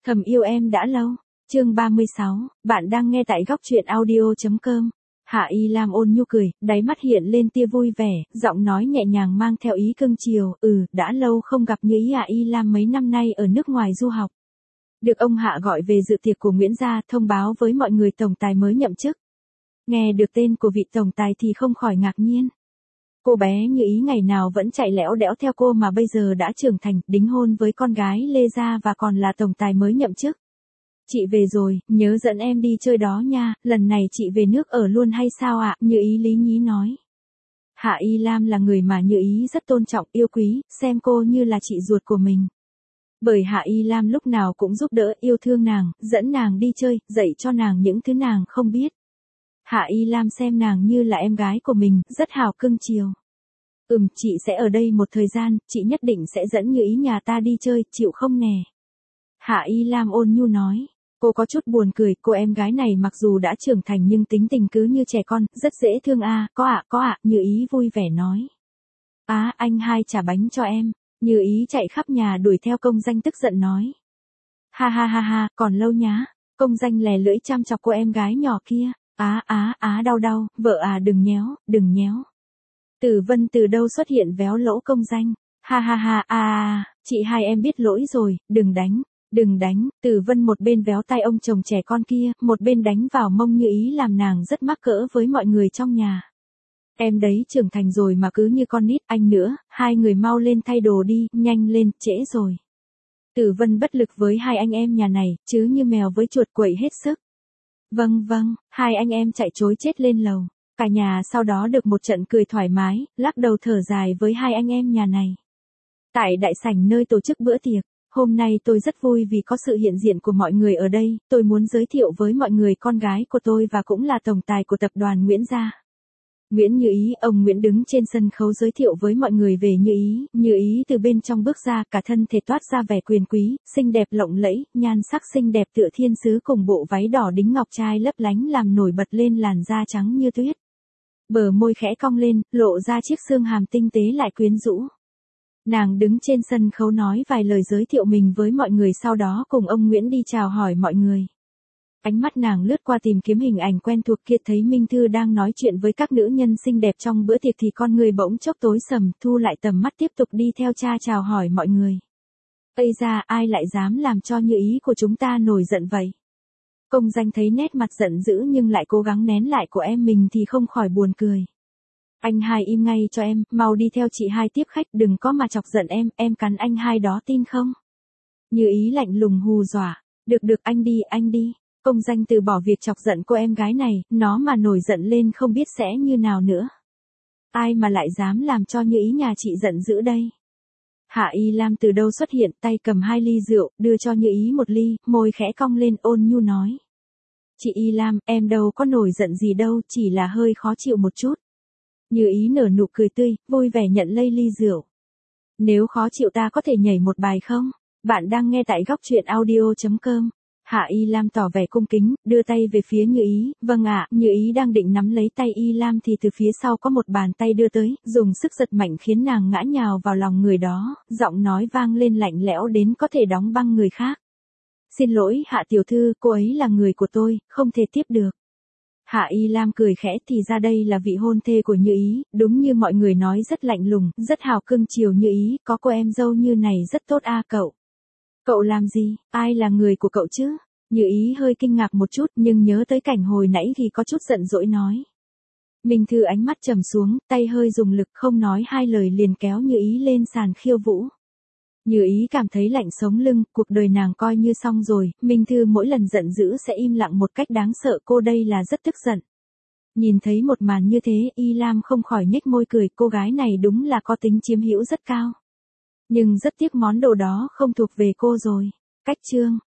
Thầm yêu em đã lâu. Chương 36, bạn đang nghe tại góc truyện audio.com. Hạ Y Lam ôn nhu cười, đáy mắt hiện lên tia vui vẻ, giọng nói nhẹ nhàng mang theo ý cưng chiều, đã lâu không gặp Như Ý. Hạ Y Lam mấy năm nay ở nước ngoài du học. Được ông Hạ gọi về dự tiệc của Nguyễn gia, thông báo với mọi người tổng tài mới nhậm chức. Nghe được tên của vị tổng tài thì không khỏi ngạc nhiên. Cô bé Như Ý ngày nào vẫn chạy lẽo đẽo theo cô mà bây giờ đã trưởng thành, đính hôn với con gái Lê gia và còn là tổng tài mới nhậm chức. Chị về rồi, nhớ dẫn em đi chơi đó nha, lần này chị về nước ở luôn hay sao ạ? Như Ý lý nhí nói. Hạ Y Lam là người mà Như Ý rất tôn trọng, yêu quý, xem cô như là chị ruột của mình. Bởi Hạ Y Lam lúc nào cũng giúp đỡ, yêu thương nàng, dẫn nàng đi chơi, dạy cho nàng những thứ nàng không biết. Hạ Y Lam xem nàng như là em gái của mình, rất hào cưng chiều. Chị sẽ ở đây một thời gian, chị nhất định sẽ dẫn Như Ý nhà ta đi chơi, chịu không nè? Hạ Y Lam ôn nhu nói. Cô có chút buồn cười, cô em gái này mặc dù đã trưởng thành nhưng tính tình cứ như trẻ con, rất dễ thương à, có ạ, Như Ý vui vẻ nói. Anh hai trả bánh cho em. Như Ý chạy khắp nhà đuổi theo Công Danh tức giận nói. Ha, còn lâu nhá. Công Danh lè lưỡi chăm chọc cô em gái nhỏ kia. Đau, vợ à đừng nhéo. Tử Vân từ đâu xuất hiện véo lỗ Công Danh. Chị hai em biết lỗi rồi, đừng đánh, Tử Vân một bên véo tay ông chồng trẻ con kia, một bên đánh vào mông Như Ý làm nàng rất mắc cỡ với mọi người trong nhà. Em đấy trưởng thành rồi mà cứ như con nít, anh nữa, hai người mau lên thay đồ đi, nhanh lên, trễ rồi. Tử Vân bất lực với hai anh em nhà này, chứ như mèo với chuột quậy hết sức. Vâng, hai anh em chạy trối chết lên lầu. Cả nhà sau đó được một trận cười thoải mái, lắc đầu thở dài với hai anh em nhà này. Tại đại sảnh nơi tổ chức bữa tiệc, hôm nay tôi rất vui vì có sự hiện diện của mọi người ở đây, tôi muốn giới thiệu với mọi người con gái của tôi và cũng là tổng tài của tập đoàn Nguyễn gia. Nguyễn Như Ý, ông Nguyễn đứng trên sân khấu giới thiệu với mọi người về Như Ý từ bên trong bước ra, cả thân thể toát ra vẻ quyền quý, xinh đẹp lộng lẫy, nhan sắc xinh đẹp tựa thiên sứ cùng bộ váy đỏ đính ngọc trai lấp lánh làm nổi bật lên làn da trắng như tuyết. Bờ môi khẽ cong lên, lộ ra chiếc xương hàm tinh tế lại quyến rũ. Nàng đứng trên sân khấu nói vài lời giới thiệu mình với mọi người, sau đó cùng ông Nguyễn đi chào hỏi mọi người. Ánh mắt nàng lướt qua tìm kiếm hình ảnh quen thuộc kia, thấy Minh Thư đang nói chuyện với các nữ nhân xinh đẹp trong bữa tiệc thì con người bỗng chốc tối sầm, thu lại tầm mắt tiếp tục đi theo cha chào hỏi mọi người. Ây da, ai lại dám làm cho Như Ý của chúng ta nổi giận vậy? Công Danh thấy nét mặt giận dữ nhưng lại cố gắng nén lại của em mình thì không khỏi buồn cười. Anh hai im ngay cho em, mau đi theo chị hai tiếp khách, đừng có mà chọc giận em cắn anh hai đó tin không? Như Ý lạnh lùng hù dọa. Được anh đi. Công Danh từ bỏ việc chọc giận cô em gái này, nó mà nổi giận lên không biết sẽ như nào nữa. Ai mà lại dám làm cho Như Ý nhà chị giận dữ đây? Hạ Y Lam từ đâu xuất hiện, tay cầm 2 ly rượu, đưa cho Như Ý 1 ly, môi khẽ cong lên ôn nhu nói. Chị Y Lam, em đâu có nổi giận gì đâu, chỉ là hơi khó chịu một chút. Như Ý nở nụ cười tươi, vui vẻ nhận lấy ly rượu. Nếu khó chịu ta có thể nhảy một bài không? Bạn đang nghe tại góc truyện audio.com. Hạ Y Lam tỏ vẻ cung kính, đưa tay về phía Như Ý, vâng ạ. Như Ý đang định nắm lấy tay Y Lam thì từ phía sau có một bàn tay đưa tới, dùng sức giật mạnh khiến nàng ngã nhào vào lòng người đó, giọng nói vang lên lạnh lẽo đến có thể đóng băng người khác. Xin lỗi Hạ tiểu thư, cô ấy là người của tôi, không thể tiếp được. Hạ Y Lam cười khẽ, thì ra đây là vị hôn thê của Như Ý, đúng như mọi người nói rất lạnh lùng, rất hào cưng chiều Như Ý, có cô em dâu như này rất tốt cậu. Cậu làm gì, ai là người của cậu chứ? Như Ý hơi kinh ngạc một chút nhưng nhớ tới cảnh hồi nãy thì có chút giận dỗi nói. Minh Thư ánh mắt trầm xuống, tay hơi dùng lực không nói hai lời liền kéo Như Ý lên sàn khiêu vũ. Như Ý cảm thấy lạnh sống lưng, cuộc đời nàng coi như xong rồi, Minh Thư mỗi lần giận dữ sẽ im lặng một cách đáng sợ, cô đây là rất tức giận. Nhìn thấy một màn như thế, Y Lam không khỏi nhếch môi cười, cô gái này đúng là có tính chiếm hữu rất cao. Nhưng rất tiếc món đồ đó không thuộc về cô rồi. Cách chương